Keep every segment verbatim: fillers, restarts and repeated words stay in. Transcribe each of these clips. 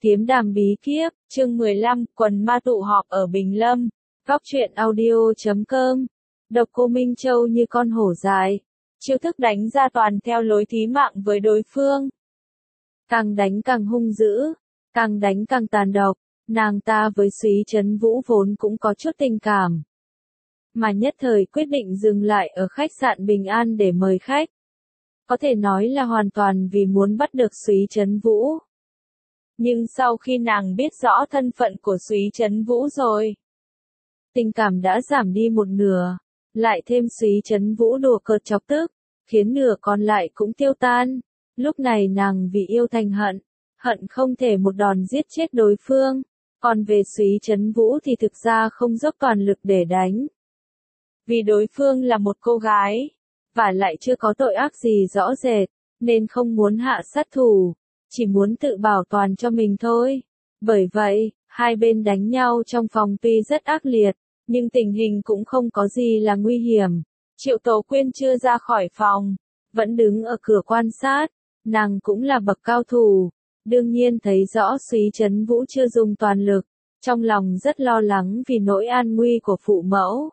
Kiếm đàm bí kíp, chương mười lăm, quần ma tụ họp ở Bình Lâm. Góc truyện audio chấm com. Độc Cô Minh Châu như con hổ dài. Chiêu thức đánh ra toàn theo lối thí mạng với đối phương. Càng đánh càng hung dữ, càng đánh càng tàn độc. Nàng ta với Súy Trấn Vũ vốn cũng có chút tình cảm, mà nhất thời quyết định dừng lại ở khách sạn Bình An để mời khách. Có thể nói là hoàn toàn vì muốn bắt được Súy Trấn Vũ. Nhưng sau khi nàng biết rõ thân phận của Súy Trấn Vũ rồi, tình cảm đã giảm đi một nửa, lại thêm Súy Trấn Vũ đùa cợt chọc tức, khiến nửa còn lại cũng tiêu tan. Lúc này nàng vì yêu thành hận, hận không thể một đòn giết chết đối phương, còn về Súy Trấn Vũ thì thực ra không dốc toàn lực để đánh. Vì đối phương là một cô gái, và lại chưa có tội ác gì rõ rệt, nên không muốn hạ sát thủ, chỉ muốn tự bảo toàn cho mình thôi. Bởi vậy, hai bên đánh nhau trong phòng tuy rất ác liệt, nhưng tình hình cũng không có gì là nguy hiểm. Triệu Tố Quyên chưa ra khỏi phòng, vẫn đứng ở cửa quan sát, nàng cũng là bậc cao thủ, đương nhiên thấy rõ Súy Trấn Vũ chưa dùng toàn lực, trong lòng rất lo lắng vì nỗi an nguy của phụ mẫu.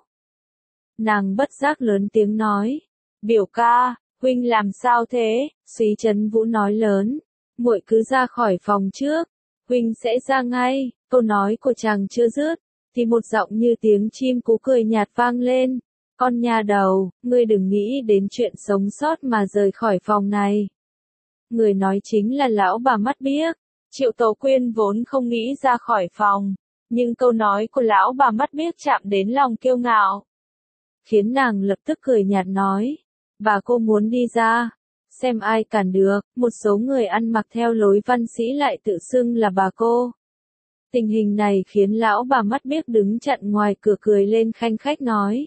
Nàng bất giác lớn tiếng nói, biểu ca, huynh làm sao thế? Súy Trấn Vũ nói lớn, muội cứ ra khỏi phòng trước, huynh sẽ ra ngay. Câu nói của chàng chưa dứt, thì một giọng như tiếng chim cú cười nhạt vang lên, con nha đầu, ngươi đừng nghĩ đến chuyện sống sót mà rời khỏi phòng này. Người nói chính là lão bà mắt biếc. Triệu Tố Quyên vốn không nghĩ ra khỏi phòng, nhưng câu nói của lão bà mắt biếc chạm đến lòng kiêu ngạo, khiến nàng lập tức cười nhạt nói, bà cô muốn đi ra, xem ai cản được. Một số người ăn mặc theo lối văn sĩ lại tự xưng là bà cô. Tình hình này khiến lão bà mắt biếc đứng chặn ngoài cửa cười lên khanh khách nói,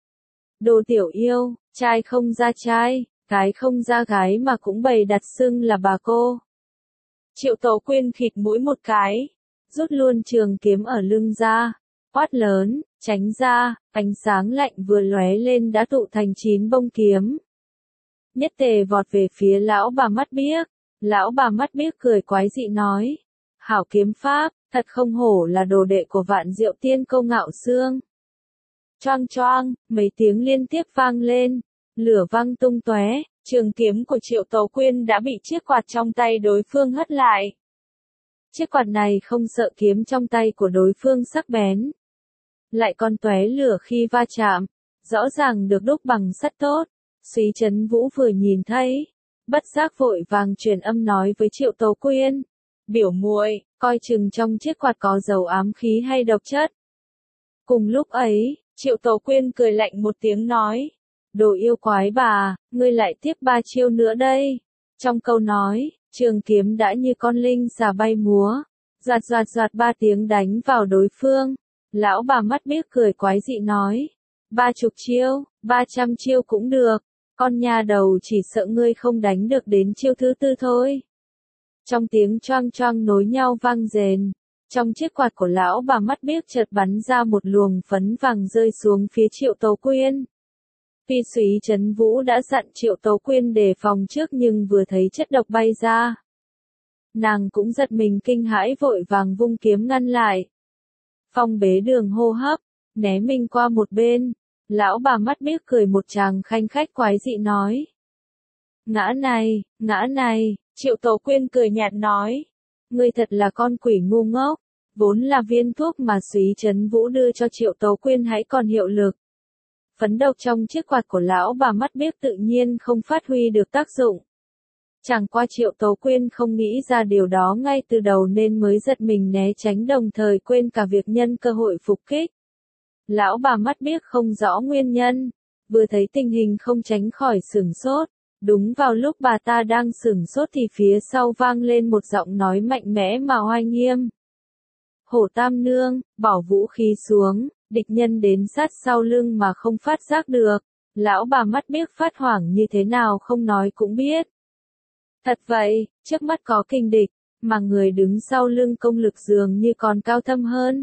đồ tiểu yêu, trai không ra trai, gái không ra gái mà cũng bày đặt xưng là bà cô. Triệu Tố Quyên khịt mũi một cái, rút luôn trường kiếm ở lưng ra, quát lớn, tránh ra. Ánh sáng lạnh vừa lóe lên đã tụ thành chín bông kiếm, nhất tề vọt về phía lão bà mắt biếc. Lão bà mắt biếc cười quái dị nói, hảo kiếm pháp, thật không hổ là đồ đệ của Vạn Diệu Tiên Câu Ngạo Xương. Choang choang, mấy tiếng liên tiếp vang lên, lửa văng tung tóe, trường kiếm của Triệu Tố Quyên đã bị chiếc quạt trong tay đối phương hất lại. Chiếc quạt này không sợ kiếm trong tay của đối phương sắc bén, lại còn tóe lửa khi va chạm, rõ ràng được đúc bằng sắt tốt. Súy Trấn Vũ vừa nhìn thấy, bất giác vội vàng truyền âm nói với Triệu Tố Quyên, biểu muội, coi chừng trong chiếc quạt có dầu ám khí hay độc chất. Cùng lúc ấy, Triệu Tố Quyên cười lạnh một tiếng nói, đồ yêu quái bà, ngươi lại tiếp ba chiêu nữa đây. Trong câu nói, trường kiếm đã như con linh xà bay múa, doạt doạt doạt ba tiếng đánh vào đối phương. Lão bà mắt biếc cười quái dị nói, ba chục chiêu, ba trăm chiêu cũng được, con nha đầu chỉ sợ ngươi không đánh được đến chiêu thứ tư thôi. Trong tiếng choang choang nối nhau vang rền, trong chiếc quạt của lão bà mắt biếc chợt bắn ra một luồng phấn vàng rơi xuống phía Triệu Tố Quyên. Tuy Súy Trấn Vũ đã dặn Triệu Tố Quyên đề phòng trước nhưng vừa thấy chất độc bay ra, nàng cũng giật mình kinh hãi vội vàng vung kiếm ngăn lại. Phong bế đường hô hấp, né mình qua một bên, lão bà mắt biếc cười một tràng khanh khách quái dị nói, ngã này, ngã này. Triệu Tố Quyên cười nhạt nói, ngươi thật là con quỷ ngu ngốc, vốn là viên thuốc mà Súy Trấn Vũ đưa cho Triệu Tố Quyên hãy còn hiệu lực. Phấn độc trong chiếc quạt của lão bà mắt biếc tự nhiên không phát huy được tác dụng. Chẳng qua Triệu Tố Quyên không nghĩ ra điều đó ngay từ đầu nên mới giật mình né tránh đồng thời quên cả việc nhân cơ hội phục kích. Lão bà mắt biếc không rõ nguyên nhân, vừa thấy tình hình không tránh khỏi sửng sốt. Đúng vào lúc bà ta đang sửng sốt thì phía sau vang lên một giọng nói mạnh mẽ mà oai nghiêm. Hổ Tam Nương, bỏ vũ khí xuống, địch nhân đến sát sau lưng mà không phát giác được. Lão bà mắt biếc phát hoảng như thế nào không nói cũng biết. Thật vậy, trước mắt có kình địch, mà người đứng sau lưng công lực dường như còn cao thâm hơn.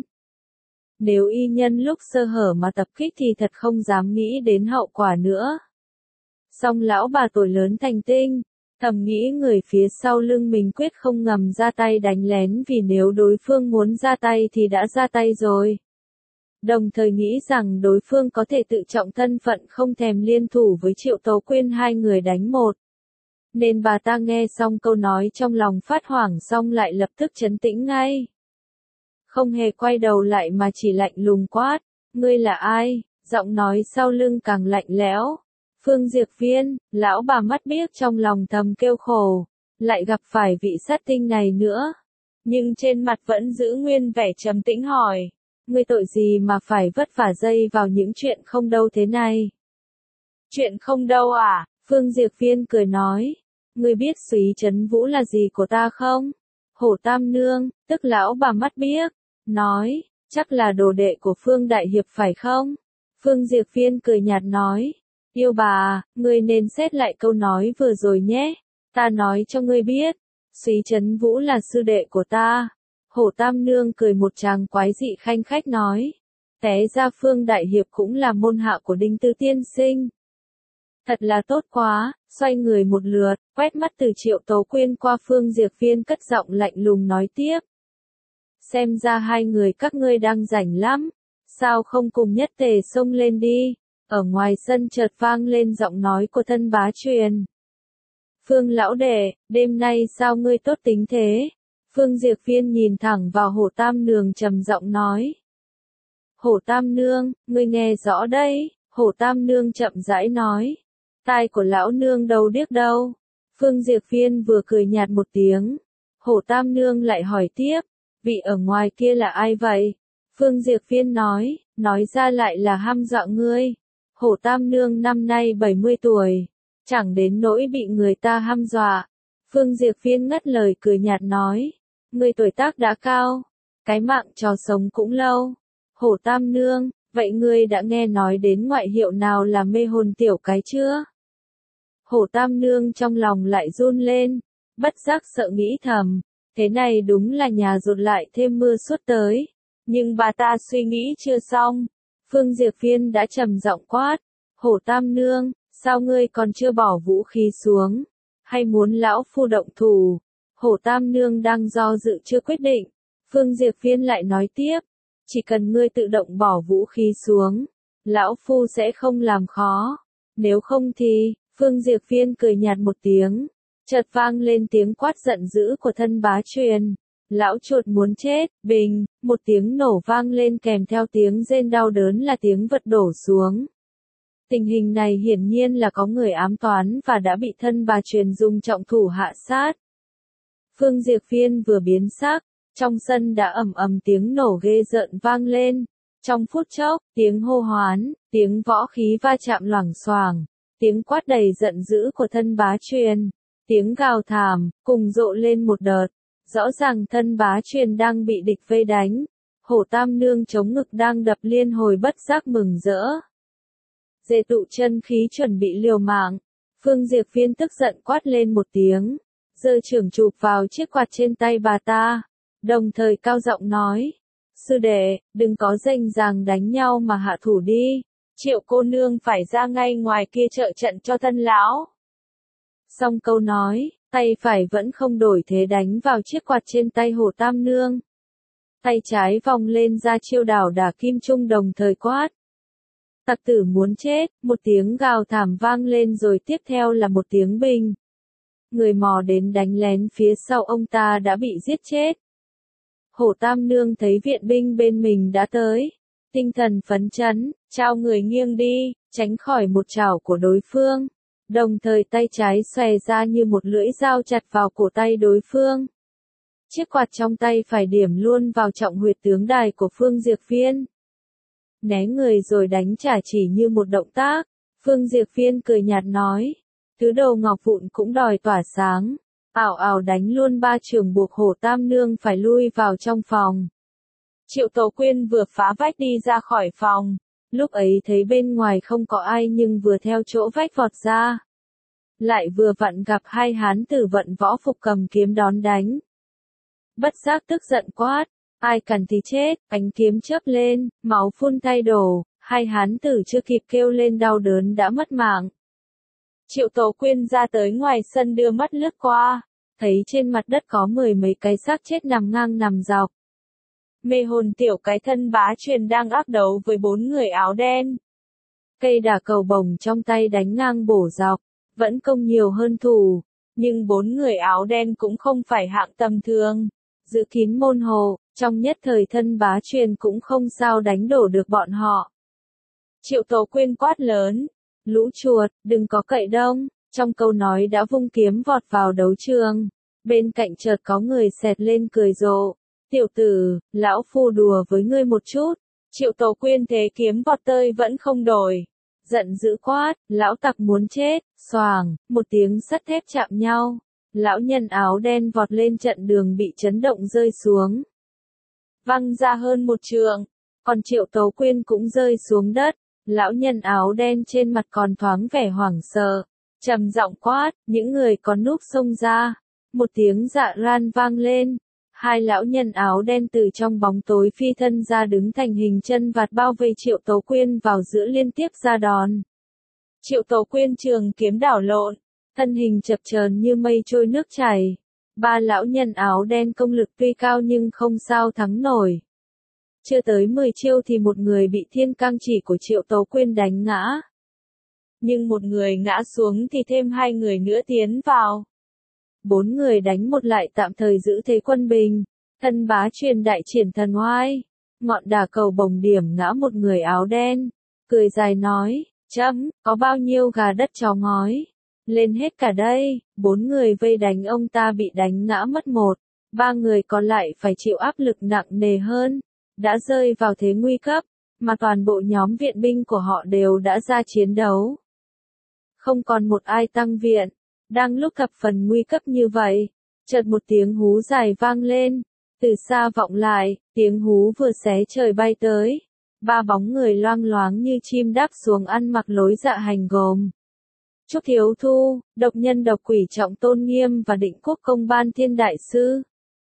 Nếu y nhân lúc sơ hở mà tập kích thì thật không dám nghĩ đến hậu quả nữa. Song lão bà tuổi lớn thành tinh, Thầm nghĩ người phía sau lưng mình quyết không ngầm ra tay đánh lén vì nếu đối phương muốn ra tay thì đã ra tay rồi. Đồng thời nghĩ rằng đối phương có thể tự trọng thân phận không thèm liên thủ với Triệu Tố Quyên hai người đánh một. Nên bà ta nghe xong câu nói trong lòng phát hoảng xong lại lập tức trấn tĩnh ngay. Không hề quay đầu lại mà chỉ lạnh lùng quát, ngươi là ai? Giọng nói sau lưng càng lạnh lẽo. Phương Diệp Viên, lão bà mắt biếc trong lòng thầm kêu khổ, lại gặp phải vị sát tinh này nữa. Nhưng trên mặt vẫn giữ nguyên vẻ trầm tĩnh hỏi, ngươi tội gì mà phải vất vả dây vào những chuyện không đâu thế này? Chuyện không đâu à? Phương Diệp Viên cười nói, ngươi biết Súy Trấn Vũ là gì của ta không? Hổ Tam Nương, tức lão bà mắt biếc, nói, chắc là đồ đệ của Phương Đại Hiệp phải không? Phương Diệp Viên cười nhạt nói, yêu bà, ngươi nên xét lại câu nói vừa rồi nhé, ta nói cho ngươi biết, Súy Trấn Vũ là sư đệ của ta. Hổ Tam Nương cười một tràng quái dị khanh khách nói, té ra Phương Đại Hiệp cũng là môn hạ của Đinh Tư Tiên Sinh. Thật là tốt quá, xoay người một lượt, quét mắt từ Triệu Tố Quyên qua Phương Diệp Viên cất giọng lạnh lùng nói tiếp. Xem ra hai người các ngươi đang rảnh lắm, sao không cùng nhất tề xông lên đi? Ở ngoài sân chợt vang lên giọng nói của Thân Bá Truyền. Phương lão đệ, đêm nay sao ngươi tốt tính thế? Phương Diệp Viên nhìn thẳng vào Hổ Tam Nương trầm giọng nói. Hổ Tam Nương, ngươi nghe rõ đây, Hổ Tam Nương chậm rãi nói. Tai của lão nương đâu điếc đâu. Phương Diệp Viên vừa cười nhạt một tiếng. Hổ Tam Nương lại hỏi tiếp, vị ở ngoài kia là ai vậy? Phương Diệp Viên nói, nói ra lại là hăm dọa ngươi. Hổ Tam Nương năm nay bảy mươi tuổi, chẳng đến nỗi bị người ta hăm dọa. Phương Diệp Viên ngắt lời cười nhạt nói, ngươi tuổi tác đã cao, cái mạng trò sống cũng lâu. Hổ Tam Nương, vậy ngươi đã nghe nói đến ngoại hiệu nào là mê hồn tiểu cái chưa? Hổ Tam Nương trong lòng lại run lên, bất giác sợ nghĩ thầm, thế này đúng là nhà rột lại thêm mưa suốt tới. Nhưng bà ta suy nghĩ chưa xong, Phương Diệp Viên đã trầm giọng quát, Hổ Tam Nương, sao ngươi còn chưa bỏ vũ khí xuống, hay muốn lão phu động thủ? Hổ Tam Nương đang do dự chưa quyết định, Phương Diệp Viên lại nói tiếp, chỉ cần ngươi tự động bỏ vũ khí xuống, lão phu sẽ không làm khó, nếu không thì, Phương Diệp Viên cười nhạt một tiếng, chợt vang lên tiếng quát giận dữ của Thân Bá Truyền. Lão chuột muốn chết, bình, một tiếng nổ vang lên kèm theo tiếng rên đau đớn là tiếng vật đổ xuống. Tình hình này hiển nhiên là có người ám toán và đã bị Thân Bá Truyền dùng trọng thủ hạ sát. Phương Diệp Viên vừa biến sắc, trong sân đã ầm ầm tiếng nổ ghê rợn vang lên. Trong phút chốc, tiếng hô hoán, tiếng võ khí va chạm loảng xoảng, tiếng quát đầy giận dữ của Thân Bá Truyền, tiếng gào thảm, cùng rộ lên một đợt. Rõ ràng Thân Bá Truyền đang bị địch vây đánh. Hổ Tam Nương chống ngực đang đập liên hồi bất giác mừng rỡ. Dề tụ chân khí chuẩn bị liều mạng. Phương Diệp Viên tức giận quát lên một tiếng, giơ chưởng chụp vào chiếc quạt trên tay bà ta, đồng thời cao giọng nói, sư đệ, đừng có rành ràng đánh nhau mà hạ thủ đi, Triệu cô nương phải ra ngay ngoài kia trợ trận cho thân lão. Xong câu nói, tay phải vẫn không đổi thế đánh vào chiếc quạt trên tay Hổ Tam Nương. Tay trái vòng lên ra chiêu đảo đả kim trung đồng thời quát. Tặc tử muốn chết, một tiếng gào thảm vang lên rồi tiếp theo là một tiếng bình. Người mò đến đánh lén phía sau ông ta đã bị giết chết. Hổ Tam Nương thấy viện binh bên mình đã tới. Tinh thần phấn chấn, trao người nghiêng đi, tránh khỏi một chảo của đối phương. Đồng thời tay trái xòe ra như một lưỡi dao chặt vào cổ tay đối phương. Chiếc quạt trong tay phải điểm luôn vào trọng huyệt tướng đài của Phương Diệp Viên. Né người rồi đánh trả chỉ như một động tác. Phương Diệp Viên cười nhạt nói. Tứ đầu ngọc vụn cũng đòi tỏa sáng. Ảo ảo đánh luôn ba trường buộc Hổ Tam Nương phải lui vào trong phòng. Triệu Tố Quyên vừa phá vách đi ra khỏi phòng. Lúc ấy thấy bên ngoài không có ai nhưng vừa theo chỗ vách vọt ra. Lại vừa vặn gặp hai hán tử vận võ phục cầm kiếm đón đánh. Bất giác tức giận quát, ai cần thì chết, ánh kiếm chớp lên, máu phun tay đổ, hai hán tử chưa kịp kêu lên đau đớn đã mất mạng. Triệu Tố Quyên ra tới ngoài sân đưa mắt lướt qua, thấy trên mặt đất có mười mấy cái xác chết nằm ngang nằm dọc. Mê hồn tiểu cái thân bá truyền đang ác đấu với bốn người áo đen. Cây đả cầu bổng trong tay đánh ngang bổ dọc, vẫn công nhiều hơn thủ, nhưng bốn người áo đen cũng không phải hạng tầm thường. Giữ kín môn hộ, trong nhất thời thân bá truyền cũng không sao đánh đổ được bọn họ. Triệu Tố Quyên quát lớn, lũ chuột, đừng có cậy đông, trong câu nói đã vung kiếm vọt vào đấu trường. Bên cạnh chợt có người xẹt lên cười rộ, tiểu tử, lão phu đùa với ngươi một chút. Triệu Tố Quyên thế kiếm vọt tơi vẫn không đổi. Giận dữ quát, lão tặc muốn chết, xoàng, một tiếng sắt thép chạm nhau. Lão nhân áo đen vọt lên trận đường bị chấn động rơi xuống. Văng ra hơn một trượng, còn Triệu Tố Quyên cũng rơi xuống đất. Lão nhân áo đen trên mặt còn thoáng vẻ hoảng sợ, trầm giọng quát, những người có núp xông ra. Một tiếng dạ ran vang lên, hai lão nhân áo đen từ trong bóng tối phi thân ra đứng thành hình chân vạt bao vây Triệu Tố Quyên vào giữa liên tiếp ra đòn. Triệu Tố Quyên trường kiếm đảo lộn, thân hình chập chờn như mây trôi nước chảy. Ba lão nhân áo đen công lực tuy cao nhưng không sao thắng nổi. Chưa tới mười chiêu thì một người bị thiên cang chỉ của Triệu Tố Quyên đánh ngã. Nhưng một người ngã xuống thì thêm hai người nữa tiến vào. Bốn người đánh một lại tạm thời giữ thế quân bình. Thân bá truyền đại triển thần oai. Ngọn đả cầu bồng điểm ngã một người áo đen. Cười dài nói, chấm, có bao nhiêu gà đất chó ngói. Lên hết cả đây, bốn người vây đánh ông ta bị đánh ngã mất một. Ba người còn lại phải chịu áp lực nặng nề hơn. Đã rơi vào thế nguy cấp, mà toàn bộ nhóm viện binh của họ đều đã ra chiến đấu. Không còn một ai tăng viện. Đang lúc thập phần nguy cấp như vậy, chợt một tiếng hú dài vang lên. Từ xa vọng lại, tiếng hú vừa xé trời bay tới. Ba bóng người loang loáng như chim đáp xuống ăn mặc lối dạ hành gồm Trúc Thiếu Thu, độc nhân độc quỷ Trọng Tôn Nghiêm và Định Quốc Công Ban Thiên Đại Sư.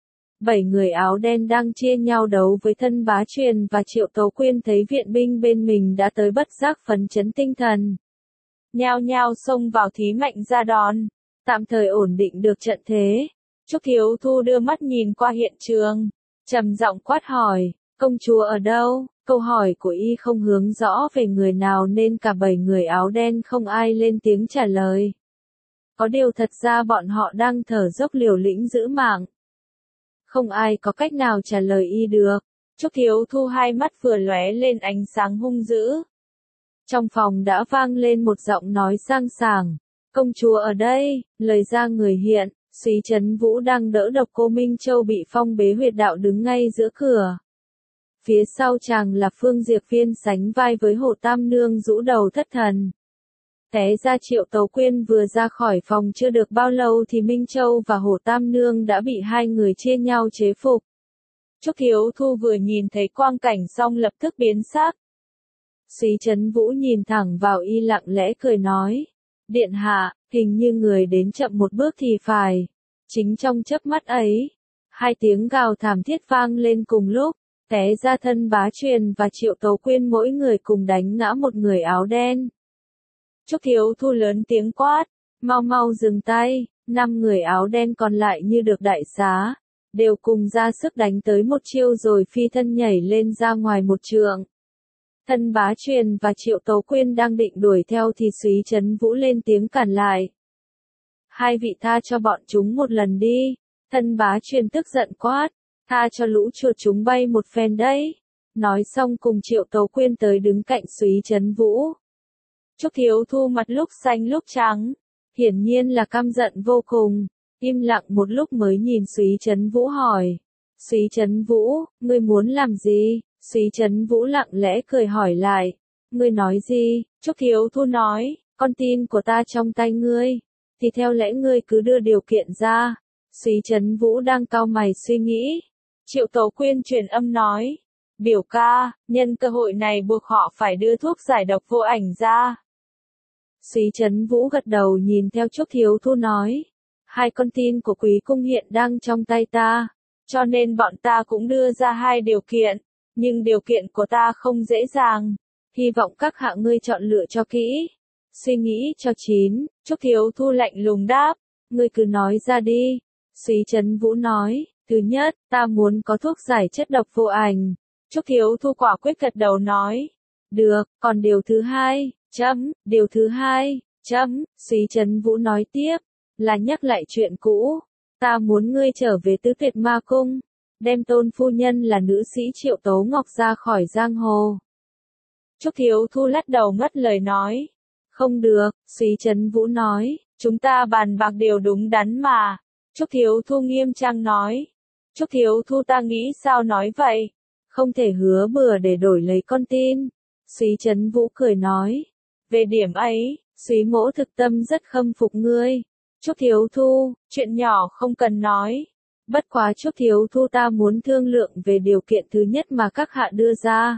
Bảy người áo đen đang chia nhau đấu với thân bá truyền và Triệu Tố Quyên thấy viện binh bên mình đã tới bất giác phấn chấn tinh thần. Nhao nhao xông vào thí mạnh ra đòn, tạm thời ổn định được trận thế. Trúc Thiếu Thu đưa mắt nhìn qua hiện trường, trầm giọng quát hỏi, công chúa ở đâu? Câu hỏi của y không hướng rõ về người nào nên cả bảy người áo đen không ai lên tiếng trả lời. Có điều thật ra bọn họ đang thở dốc liều lĩnh giữ mạng. Không ai có cách nào trả lời y được. Trúc Thiếu Thu hai mắt vừa lóe lên ánh sáng hung dữ. Trong phòng đã vang lên một giọng nói sang sảng. Công chúa ở đây, lời ra người hiện, Súy Trấn Vũ đang đỡ Độc Cô Minh Châu bị phong bế huyệt đạo đứng ngay giữa cửa. Phía sau chàng là Phương Diệp Viên sánh vai với Hồ Tam Nương rũ đầu thất thần. Té ra Triệu Tố Quyên vừa ra khỏi phòng chưa được bao lâu thì Minh Châu và Hồ Tam Nương đã bị hai người chia nhau chế phục. Trúc Thiếu Thu vừa nhìn thấy quang cảnh xong lập tức biến sắc. Súy Trấn Vũ nhìn thẳng vào y lặng lẽ cười nói. Điện hạ, hình như người đến chậm một bước thì phải. Chính trong chớp mắt ấy, hai tiếng gào thảm thiết vang lên cùng lúc. Té ra thân bá truyền và Triệu Tố Quyên mỗi người cùng đánh ngã một người áo đen. Trúc Thiếu Thu lớn tiếng quát, mau mau dừng tay, năm người áo đen còn lại như được đại xá, đều cùng ra sức đánh tới một chiêu rồi phi thân nhảy lên ra ngoài một trượng. Thân bá truyền và Triệu Tố Quyên đang định đuổi theo thì Súy Trấn Vũ lên tiếng cản lại. Hai vị tha cho bọn chúng một lần đi, thân bá truyền tức giận quát. Tha cho lũ chuột chúng bay một phen đấy. Nói xong cùng Triệu Tố Quyên tới đứng cạnh Súy Trấn Vũ. Trúc Thiếu Thu mặt lúc xanh lúc trắng. Hiển nhiên là căm giận vô cùng. Im lặng một lúc mới nhìn Súy Trấn Vũ hỏi. Súy Trấn Vũ, ngươi muốn làm gì? Súy Trấn Vũ lặng lẽ cười hỏi lại. Ngươi nói gì? Trúc Thiếu Thu nói, con tin của ta trong tay ngươi. Thì theo lẽ ngươi cứ đưa điều kiện ra. Súy Trấn Vũ đang cau mày suy nghĩ. Triệu Tố Quyên truyền âm nói, biểu ca, nhân cơ hội này buộc họ phải đưa thuốc giải độc vô ảnh ra. Súy Trấn Vũ gật đầu nhìn theo Trúc Thiếu Thu nói, hai con tin của Quý Cung hiện đang trong tay ta, cho nên bọn ta cũng đưa ra hai điều kiện, nhưng điều kiện của ta không dễ dàng, hy vọng các hạ ngươi chọn lựa cho kỹ. Suy nghĩ cho chín, Trúc Thiếu Thu lạnh lùng đáp, ngươi cứ nói ra đi. Xí Chấn Vũ nói, thứ nhất, ta muốn có thuốc giải chất độc vô ảnh. Trúc Thiếu Thu quả quyết gật đầu nói, được, còn điều thứ hai, chấm, điều thứ hai, chấm, Xí Chấn Vũ nói tiếp, là nhắc lại chuyện cũ, ta muốn ngươi trở về Tứ Tuyệt Ma Cung, đem Tôn phu nhân là nữ sĩ Triệu Tố Ngọc ra khỏi giang hồ. Trúc Thiếu Thu lắc đầu ngắt lời nói, không được, Xí Chấn Vũ nói, chúng ta bàn bạc điều đúng đắn mà. Trúc Thiếu Thu nghiêm trang nói, Trúc Thiếu Thu ta nghĩ sao nói vậy, không thể hứa bừa để đổi lấy con tin. Xí Chấn Vũ cười nói, về điểm ấy, Xí mỗ thực tâm rất khâm phục ngươi. Trúc Thiếu Thu, chuyện nhỏ không cần nói. Bất quá Trúc Thiếu Thu ta muốn thương lượng về điều kiện thứ nhất mà các hạ đưa ra.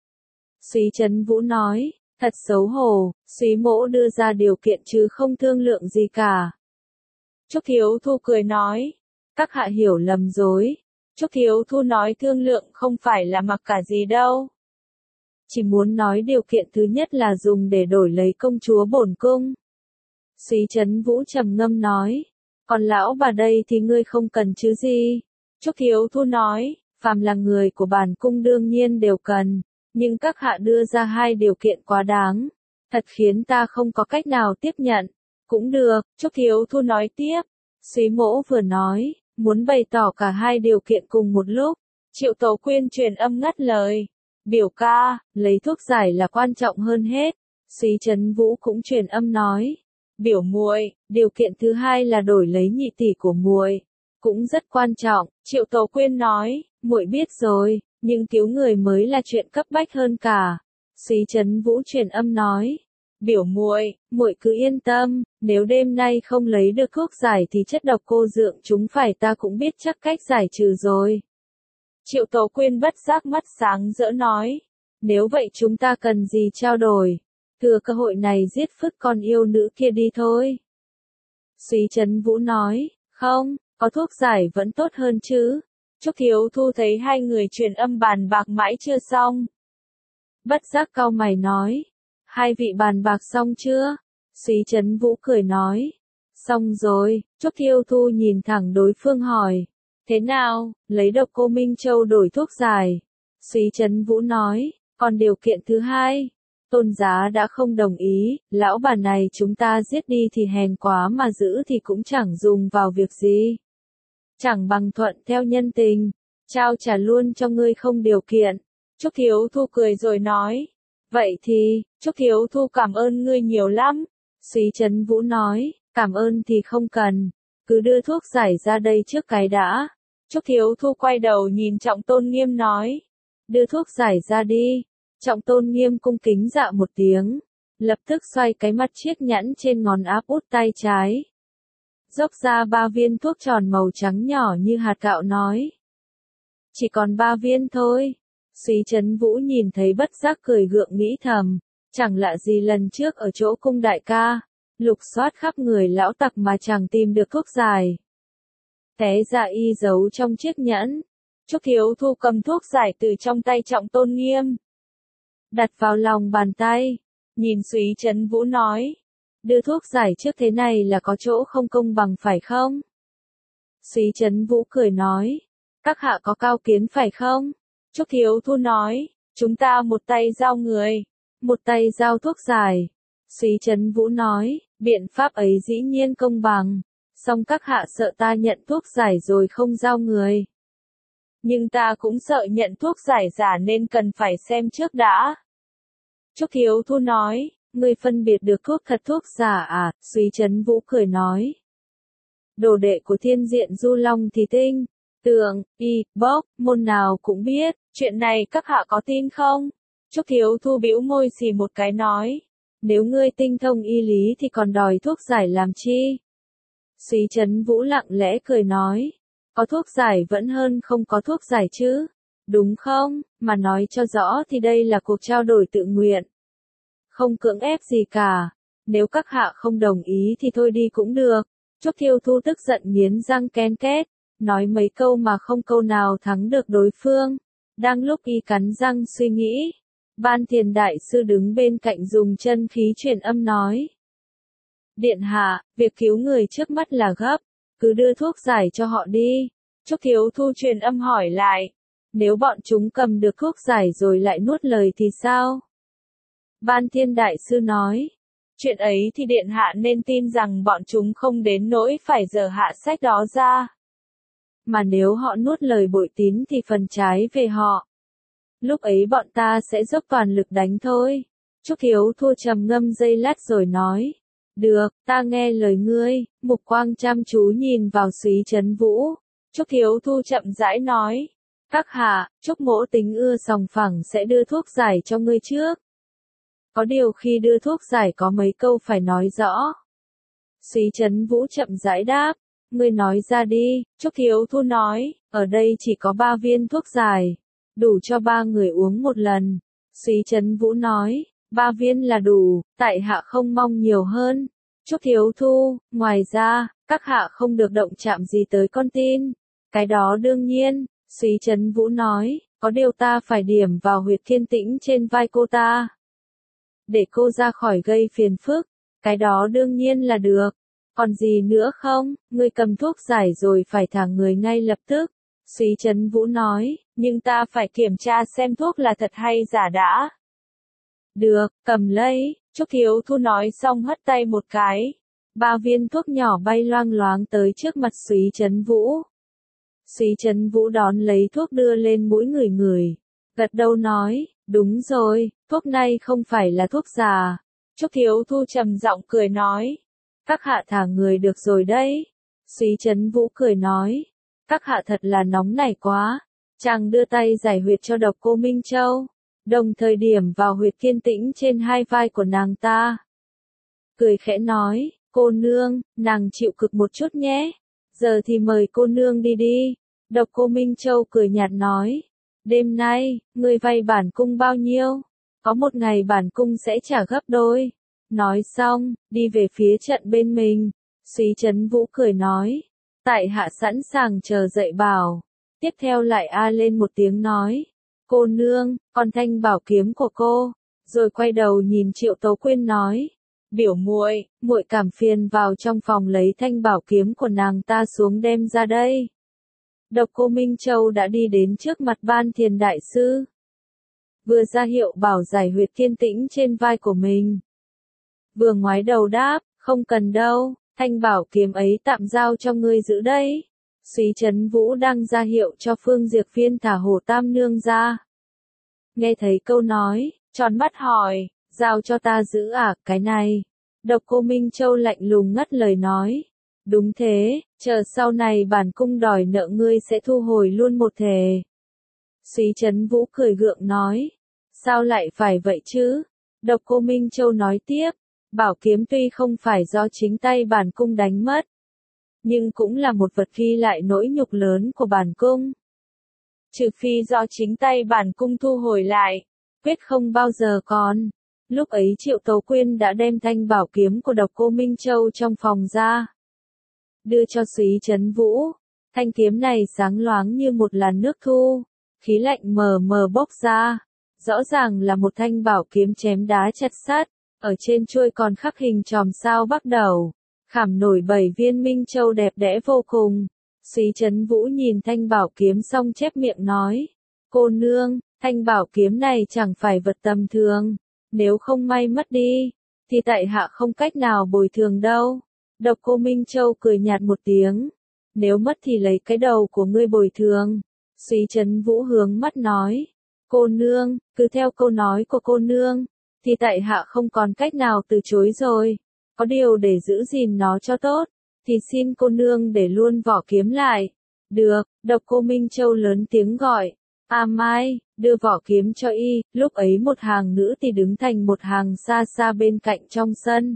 Xí Chấn Vũ nói, thật xấu hổ, Xí mỗ đưa ra điều kiện chứ không thương lượng gì cả. Trúc Thiếu Thu cười nói, các hạ hiểu lầm rồi. Trúc Thiếu Thu nói thương lượng không phải là mặc cả gì đâu. Chỉ muốn nói điều kiện thứ nhất là dùng để đổi lấy công chúa bổn cung. Xí Chấn Vũ trầm ngâm nói, còn lão bà đây thì ngươi không cần chứ gì. Trúc Thiếu Thu nói, phàm là người của bản cung đương nhiên đều cần, nhưng các hạ đưa ra hai điều kiện quá đáng, thật khiến ta không có cách nào tiếp nhận. Cũng được, Trúc Thiếu Thu nói tiếp, Xí mỗ vừa nói, muốn bày tỏ cả hai điều kiện cùng một lúc. Triệu Tố Quyên truyền âm ngắt lời, biểu ca, lấy thuốc giải là quan trọng hơn hết. Xí Chấn Vũ cũng truyền âm nói, biểu muội, điều kiện thứ hai là đổi lấy nhị tỷ của muội, cũng rất quan trọng. Triệu Tố Quyên nói, muội biết rồi, nhưng cứu người mới là chuyện cấp bách hơn cả. Xí Chấn Vũ truyền âm nói, biểu muội, muội cứ yên tâm, nếu đêm nay không lấy được thuốc giải thì chất độc cô dượng chúng phải ta cũng biết chắc cách giải trừ rồi. Triệu Tố Quyên bất giác mắt sáng rỡ nói, nếu vậy chúng ta cần gì trao đổi, thừa cơ hội này giết phứt con yêu nữ kia đi thôi. Xí Chấn Vũ nói, không, có thuốc giải vẫn tốt hơn chứ. Trúc Thiếu Thu thấy hai người truyền âm bàn bạc mãi chưa xong. Bất giác cau mày nói, hai vị bàn bạc xong chưa? Xí Chấn Vũ cười nói, xong rồi. Trúc Thiếu Thu nhìn thẳng đối phương hỏi, thế nào, lấy Độc Cô Minh Châu đổi thuốc giải? Xí Chấn Vũ nói, còn điều kiện thứ hai, Tôn giá đã không đồng ý, lão bà này chúng ta giết đi thì hèn quá mà giữ thì cũng chẳng dùng vào việc gì. Chẳng bằng thuận theo nhân tình, trao trả luôn cho ngươi không điều kiện. Trúc Thiếu Thu cười rồi nói, vậy thì, Trúc Thiếu Thu cảm ơn ngươi nhiều lắm. Xí Chấn Vũ nói, cảm ơn thì không cần, cứ đưa thuốc giải ra đây trước cái đã. Trúc Thiếu Thu quay đầu nhìn Trọng Tôn Nghiêm nói, đưa thuốc giải ra đi. Trọng Tôn Nghiêm cung kính dạ một tiếng, lập tức xoay cái mặt chiếc nhẫn trên ngón áp út tay trái. Dốc ra ba viên thuốc tròn màu trắng nhỏ như hạt gạo nói, chỉ còn ba viên thôi. Xí Chấn Vũ nhìn thấy bất giác cười gượng nghĩ thầm, chẳng lạ gì lần trước ở chỗ cung đại ca, lục soát khắp người lão tặc mà chẳng tìm được thuốc giải. Té ra y giấu trong chiếc nhẫn. Trúc Thiếu Thu cầm thuốc giải từ trong tay Trọng Tôn Nghiêm, đặt vào lòng bàn tay, nhìn Xí Chấn Vũ nói, đưa thuốc giải trước thế này là có chỗ không công bằng phải không? Xí Chấn Vũ cười nói, các hạ có cao kiến phải không? Trúc Thiếu Thu nói, chúng ta một tay giao người, một tay giao thuốc giải. Xí Chấn Vũ nói, biện pháp ấy dĩ nhiên công bằng, song các hạ sợ ta nhận thuốc giải rồi không giao người. Nhưng ta cũng sợ nhận thuốc giải giả nên cần phải xem trước đã. Trúc Thiếu Thu nói, ngươi phân biệt được thuốc thật thuốc giả à? Xí Chấn Vũ cười nói, đồ đệ của Thiên Diện Du Long thì tinh, tường, y, bốc, môn nào cũng biết, chuyện này các hạ có tin không? Trúc Thiếu Thu bĩu môi xì một cái nói, nếu ngươi tinh thông y lý thì còn đòi thuốc giải làm chi? Xí Chấn Vũ lặng lẽ cười nói, có thuốc giải vẫn hơn không có thuốc giải chứ, đúng không? Mà nói cho rõ thì đây là cuộc trao đổi tự nguyện, không cưỡng ép gì cả, nếu các hạ không đồng ý thì thôi đi cũng được. Trúc Thiếu Thu tức giận nghiến răng ken két, nói mấy câu mà không câu nào thắng được đối phương. Đang lúc y cắn răng suy nghĩ, Ban Thiền Đại Sư đứng bên cạnh dùng chân khí truyền âm nói. Điện hạ, việc cứu người trước mắt là gấp, cứ đưa thuốc giải cho họ đi. Trúc Thiếu Thu truyền âm hỏi lại. Nếu bọn chúng cầm được thuốc giải rồi lại nuốt lời thì sao? Ban Thiên Đại Sư nói. Chuyện ấy thì điện hạ nên tin rằng bọn chúng không đến nỗi phải dở hạ sách đó ra. Mà nếu họ nuốt lời bội tín thì phần trái về họ. Lúc ấy bọn ta sẽ dốc toàn lực đánh thôi. Trúc Thiếu Thu trầm ngâm giây lát rồi nói. Được, ta nghe lời ngươi. Mục quang chăm chú nhìn vào Súy Trấn Vũ. Trúc Thiếu Thu chậm rãi nói. Các hạ, Trúc Mỗ tính ưa sòng phẳng sẽ đưa thuốc giải cho ngươi trước. Có điều khi đưa thuốc giải có mấy câu phải nói rõ. Súy Trấn Vũ chậm rãi đáp. Ngươi nói ra đi. Trúc Thiếu Thu nói. Ở đây chỉ có ba viên thuốc giải. Đủ cho ba người uống một lần. Súy Trấn Vũ nói. Ba viên là đủ, tại hạ không mong nhiều hơn. Trúc Thiếu Thu, ngoài ra, các hạ không được động chạm gì tới con tin. Cái đó đương nhiên, Súy Trấn Vũ nói, có điều ta phải điểm vào huyệt thiên tĩnh trên vai cô ta. Để cô ra khỏi gây phiền phức, cái đó đương nhiên là được. Còn gì nữa không, ngươi cầm thuốc giải rồi phải thả người ngay lập tức. Súy Trấn Vũ nói, nhưng ta phải kiểm tra xem thuốc là thật hay giả đã. Được, cầm lấy, Trúc Thiếu Thu nói xong hất tay một cái. Ba viên thuốc nhỏ bay loang loáng tới trước mặt Súy Trấn Vũ. Súy Trấn Vũ đón lấy thuốc đưa lên mũi người người. Gật đầu nói, đúng rồi, thuốc này không phải là thuốc già. Trúc Thiếu Thu trầm giọng cười nói. Các hạ thả người được rồi đấy. Súy Trấn Vũ cười nói. Các hạ thật là nóng nảy quá. Chàng đưa tay giải huyệt cho Độc Cô Minh Châu. Đồng thời điểm vào huyệt thiên tĩnh trên hai vai của nàng ta. Cười khẽ nói, cô nương, nàng chịu cực một chút nhé. Giờ thì mời cô nương đi đi. Độc Cô Minh Châu cười nhạt nói. Đêm nay, ngươi vay bản cung bao nhiêu? Có một ngày bản cung sẽ trả gấp đôi. Nói xong, đi về phía trận bên mình. Súy Trấn Vũ cười nói. Tại hạ sẵn sàng chờ dạy bảo. Tiếp theo lại a lên một tiếng nói. Cô nương, còn thanh bảo kiếm của cô. Rồi quay đầu nhìn Triệu Tố Quyên nói. Biểu muội, muội cảm phiền vào trong phòng lấy thanh bảo kiếm của nàng ta xuống đem ra đây. Độc Cô Minh Châu đã đi đến trước mặt Ban Thiền Đại Sư. Vừa ra hiệu bảo giải huyệt thiên tĩnh trên vai của mình. Vừa ngoái đầu đáp, không cần đâu, thanh bảo kiếm ấy tạm giao cho ngươi giữ đấy. Súy Trấn Vũ đang ra hiệu cho Phương Diệp Phiên thả Hồ Tam Nương ra. Nghe thấy câu nói, tròn mắt hỏi, giao cho ta giữ à, cái này. Độc Cô Minh Châu lạnh lùng ngắt lời nói. Đúng thế, chờ sau này bản cung đòi nợ ngươi sẽ thu hồi luôn một thề. Súy Trấn Vũ cười gượng nói. Sao lại phải vậy chứ? Độc Cô Minh Châu nói tiếp. Bảo kiếm tuy không phải do chính tay bản cung đánh mất. Nhưng cũng là một vật ghi lại nỗi nhục lớn của bản cung. Trừ phi do chính tay bản cung thu hồi lại, quyết không bao giờ còn. Lúc ấy Triệu Tố Quyên đã đem thanh bảo kiếm của Độc Cô Minh Châu trong phòng ra. Đưa cho Súy Trấn Vũ. Thanh kiếm này sáng loáng như một làn nước thu. Khí lạnh mờ mờ bốc ra. Rõ ràng là một thanh bảo kiếm chém đá chặt sắt. Ở trên chuôi còn khắc hình chòm sao bắc đầu. Khảm nổi bảy viên minh châu đẹp đẽ vô cùng. Súy Trấn Vũ nhìn thanh bảo kiếm xong chép miệng nói. Cô nương, thanh bảo kiếm này chẳng phải vật tầm thường. Nếu không may mất đi, thì tại hạ không cách nào bồi thường đâu. Độc Cô Minh Châu cười nhạt một tiếng. Nếu mất thì lấy cái đầu của ngươi bồi thường. Súy Trấn Vũ hướng mắt nói. Cô nương, cứ theo câu nói của cô nương, thì tại hạ không còn cách nào từ chối rồi. Có điều để giữ gìn nó cho tốt, thì xin cô nương để luôn vỏ kiếm lại. Được, Độc Cô Minh Châu lớn tiếng gọi. A Mai, đưa vỏ kiếm cho y. Lúc ấy một hàng nữ thì đứng thành một hàng xa xa bên cạnh trong sân.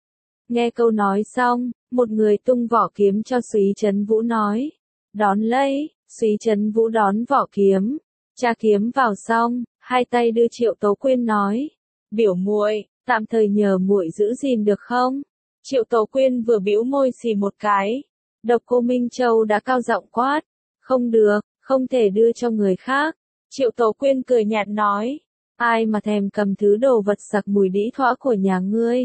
Nghe câu nói xong, một người tung vỏ kiếm cho Súy Trấn Vũ nói. Đón lấy, Súy Trấn Vũ đón vỏ kiếm. Tra kiếm vào xong, hai tay đưa Triệu Tố Quyên nói. Biểu muội, tạm thời nhờ muội giữ gìn được không? Triệu Tố Quyên vừa bĩu môi xì một cái. Độc Cô Minh Châu đã cao giọng quát. Không được, không thể đưa cho người khác. Triệu Tố Quyên cười nhạt nói. ai mà thèm cầm thứ đồ vật sặc mùi đĩ thõa của nhà ngươi.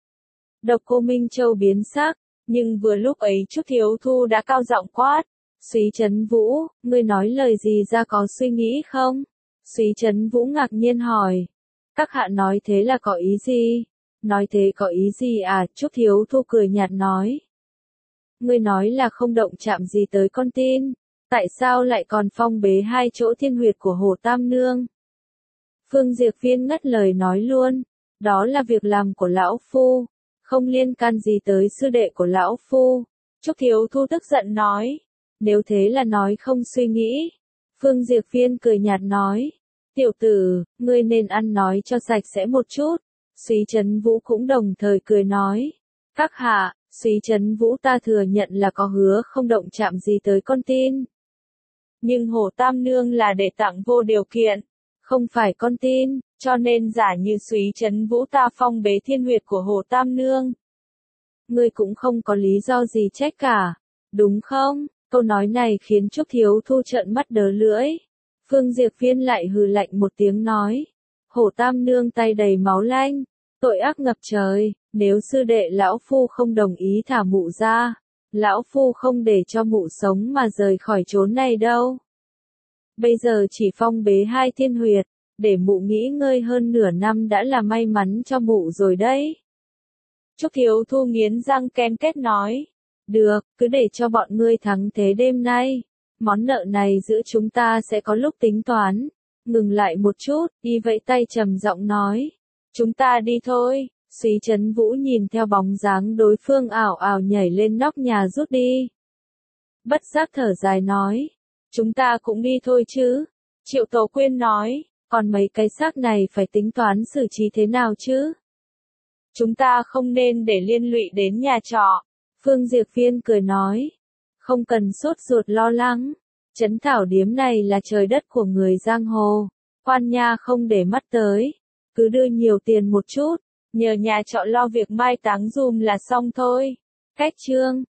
Độc Cô Minh Châu biến sắc, nhưng vừa lúc ấy Trúc Thiếu Thu đã cao giọng quát. Súy Trấn Vũ, ngươi nói lời gì ra có suy nghĩ không? Súy Trấn Vũ ngạc nhiên hỏi. Các hạ nói thế là có ý gì? Nói thế có ý gì à? Trúc Thiếu Thu cười nhạt nói. Ngươi nói là không động chạm gì tới con tin. Tại sao lại còn phong bế hai chỗ thiên huyệt của Hồ Tam Nương? Phương Diệp Viên ngắt lời nói luôn. Đó là việc làm của lão phu. Không liên can gì tới sư đệ của lão phu. Trúc Thiếu Thu tức giận nói. Nếu thế là nói không suy nghĩ. Phương Diệp Viên cười nhạt nói. Tiểu tử, ngươi nên ăn nói cho sạch sẽ một chút. Súy Trấn Vũ cũng đồng thời cười nói. Các hạ, Súy Trấn Vũ ta thừa nhận là có hứa không động chạm gì tới con tin. Nhưng Hồ Tam Nương là để tặng vô điều kiện. Không phải con tin, cho nên giả như Súy Trấn Vũ ta phong bế thiên huyệt của Hồ Tam Nương. Ngươi cũng không có lý do gì trách cả. Đúng không? Câu nói này khiến Trúc Thiếu Thu trợn mắt đờ lưỡi. Phương Diệp Viên lại hừ lạnh một tiếng nói. Hổ Tam Nương tay đầy máu lanh. Tội ác ngập trời. Nếu sư đệ lão phu không đồng ý thả mụ ra. Lão phu không để cho mụ sống mà rời khỏi chốn này đâu. Bây giờ chỉ phong bế hai thiên huyệt. Để mụ nghỉ ngơi hơn nửa năm đã là may mắn cho mụ rồi đấy. Trúc Thiếu Thu nghiến răng ken kết nói. Được, cứ để cho bọn ngươi thắng thế đêm nay. Món nợ này giữa chúng ta sẽ có lúc tính toán. Ngừng lại một chút, y vẫy tay trầm giọng nói. Chúng ta đi thôi. Súy Trấn Vũ nhìn theo bóng dáng đối phương ảo ảo nhảy lên nóc nhà rút đi. Bất giác thở dài nói. Chúng ta cũng đi thôi chứ. Triệu Tố Quyên nói. Còn mấy cái xác này phải tính toán xử trí thế nào chứ? Chúng ta không nên để liên lụy đến nhà trọ. Phương Diệp Viên cười nói. Không cần sốt ruột lo lắng. Trấn Thảo Điếm này là trời đất của người giang hồ. Quan nha không để mắt tới. Cứ đưa nhiều tiền một chút. Nhờ nhà trọ lo việc mai táng dùm là xong thôi. Cách chương.